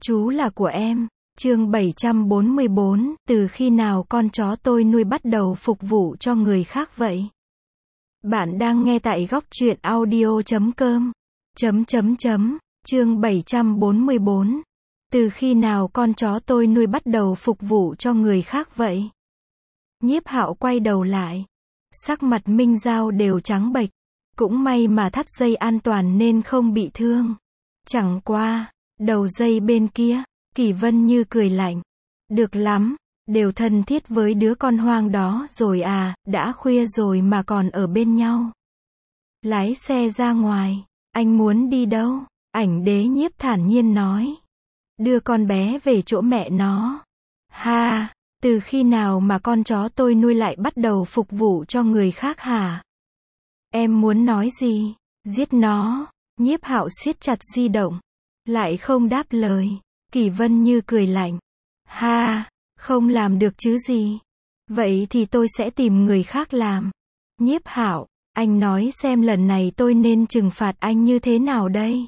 Chú là của em. Chương 744, từ khi nào con chó tôi nuôi bắt đầu phục vụ cho người khác vậy? Bạn đang nghe tại góc truyện audio.com. Chương 744. Từ khi nào con chó tôi nuôi bắt đầu phục vụ cho người khác vậy? Nhiếp Hạo quay đầu lại. Sắc mặt Minh Giao đều trắng bệch. Cũng may mà thắt dây an toàn nên không bị thương. Chẳng qua, đầu dây bên kia, Kỷ Vân Như cười lạnh. Được lắm, đều thân thiết với đứa con hoang đó rồi à, đã khuya rồi mà còn ở bên nhau. Lái xe ra ngoài, anh muốn đi đâu? Ảnh Đế Nhiếp thản nhiên nói. Đưa con bé về chỗ mẹ nó. Ha, từ khi nào mà con chó tôi nuôi lại bắt đầu phục vụ cho người khác hả? Em muốn nói gì? Giết nó. Nhiếp Hạo siết chặt di động. Lại không đáp lời. Kỷ Vân Như cười lạnh. Ha, không làm được chứ gì. Vậy thì tôi sẽ tìm người khác làm. Nhiếp Hạo, anh nói xem lần này tôi nên trừng phạt anh như thế nào đây?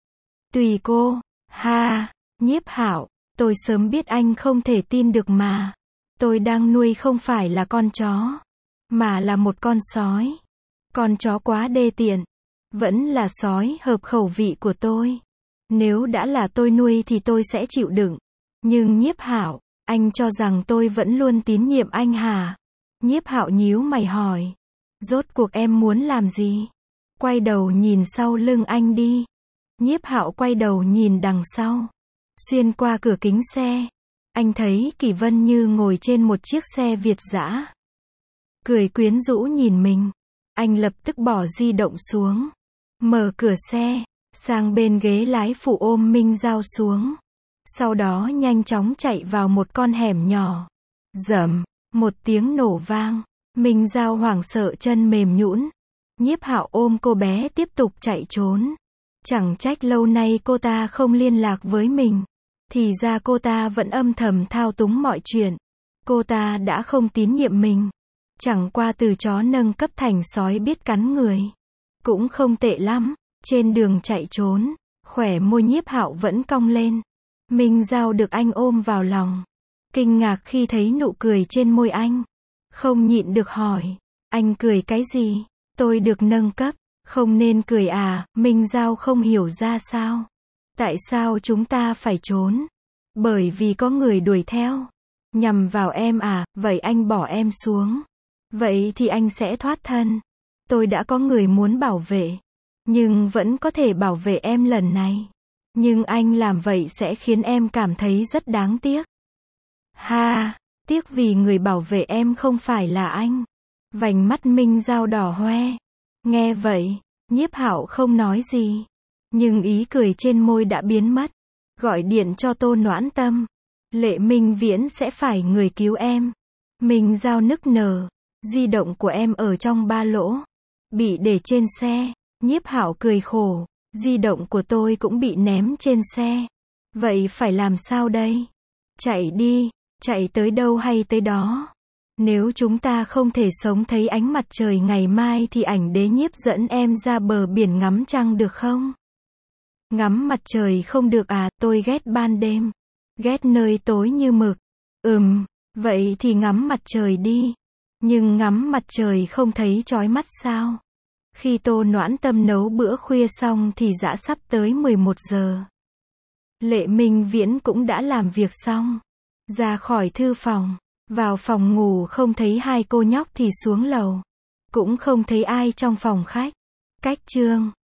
Tùy cô. Ha, Nhiếp Hạo, tôi sớm biết anh không thể tin được mà. Tôi đang nuôi không phải là con chó, mà là một con sói. Con chó quá đê tiện. Vẫn là sói hợp khẩu vị của tôi. Nếu đã là tôi nuôi thì tôi sẽ chịu đựng. Nhưng Nhiếp Hạo, anh cho rằng tôi vẫn luôn tín nhiệm anh hả? Nhiếp Hạo nhíu mày hỏi. Rốt cuộc em muốn làm gì? Quay đầu nhìn sau lưng anh đi. Nhiếp Hạo quay đầu nhìn đằng sau. Xuyên qua cửa kính xe, anh thấy Kỷ Vân Như ngồi trên một chiếc xe Việt dã. Cười quyến rũ nhìn mình. Anh lập tức bỏ di động xuống. Mở cửa xe, sang bên ghế lái phụ ôm Minh Giao xuống. Sau đó nhanh chóng chạy vào một con hẻm nhỏ. Rầm, một tiếng nổ vang. Minh Giao hoảng sợ chân mềm nhũn. Nhiếp Hạo ôm cô bé tiếp tục chạy trốn. Chẳng trách lâu nay cô ta không liên lạc với mình. Thì ra cô ta vẫn âm thầm thao túng mọi chuyện. Cô ta đã không tín nhiệm mình. Chẳng qua từ chó nâng cấp thành sói biết cắn người. Cũng không tệ lắm. Trên đường chạy trốn, khóe môi Nhiếp Hạo vẫn cong lên. Minh Giao được anh ôm vào lòng. Kinh ngạc khi thấy nụ cười trên môi anh. Không nhịn được hỏi. Anh cười cái gì? Tôi được nâng cấp. Không nên cười à? Minh Giao không hiểu ra sao. Tại sao chúng ta phải trốn? Bởi vì có người đuổi theo. Nhằm vào em à? Vậy anh bỏ em xuống. Vậy thì anh sẽ thoát thân. Tôi đã có người muốn bảo vệ. Nhưng vẫn có thể bảo vệ em lần này. Nhưng anh làm vậy sẽ khiến em cảm thấy rất đáng tiếc. Ha, tiếc vì người bảo vệ em không phải là anh. Vành mắt Minh Giao đỏ hoe. Nghe vậy, Nhiếp Hạo không nói gì. Nhưng ý cười trên môi đã biến mất. Gọi điện cho Tô Noãn Tâm. Lệ Minh Viễn sẽ phải người cứu em. Minh Giao nức nở. Di động của em ở trong ba lỗ. Bị để trên xe. Nhiếp Hạo cười khổ. Di động của tôi cũng bị ném trên xe. Vậy phải làm sao đây? Chạy đi. Chạy tới đâu hay tới đó. Nếu chúng ta không thể sống thấy ánh mặt trời ngày mai thì Ảnh Đế Nhiếp dẫn em ra bờ biển ngắm trăng được không? Ngắm mặt trời không được à? Tôi ghét ban đêm. Ghét nơi tối như mực. Vậy thì ngắm mặt trời đi. Nhưng ngắm mặt trời không thấy chói mắt sao? Khi Tô Noãn Tâm nấu bữa khuya xong thì đã sắp tới 11 giờ. Lệ Minh Viễn cũng đã làm việc xong. Ra khỏi thư phòng. Vào phòng ngủ không thấy hai cô nhóc thì xuống lầu. Cũng không thấy ai trong phòng khách. Cách chương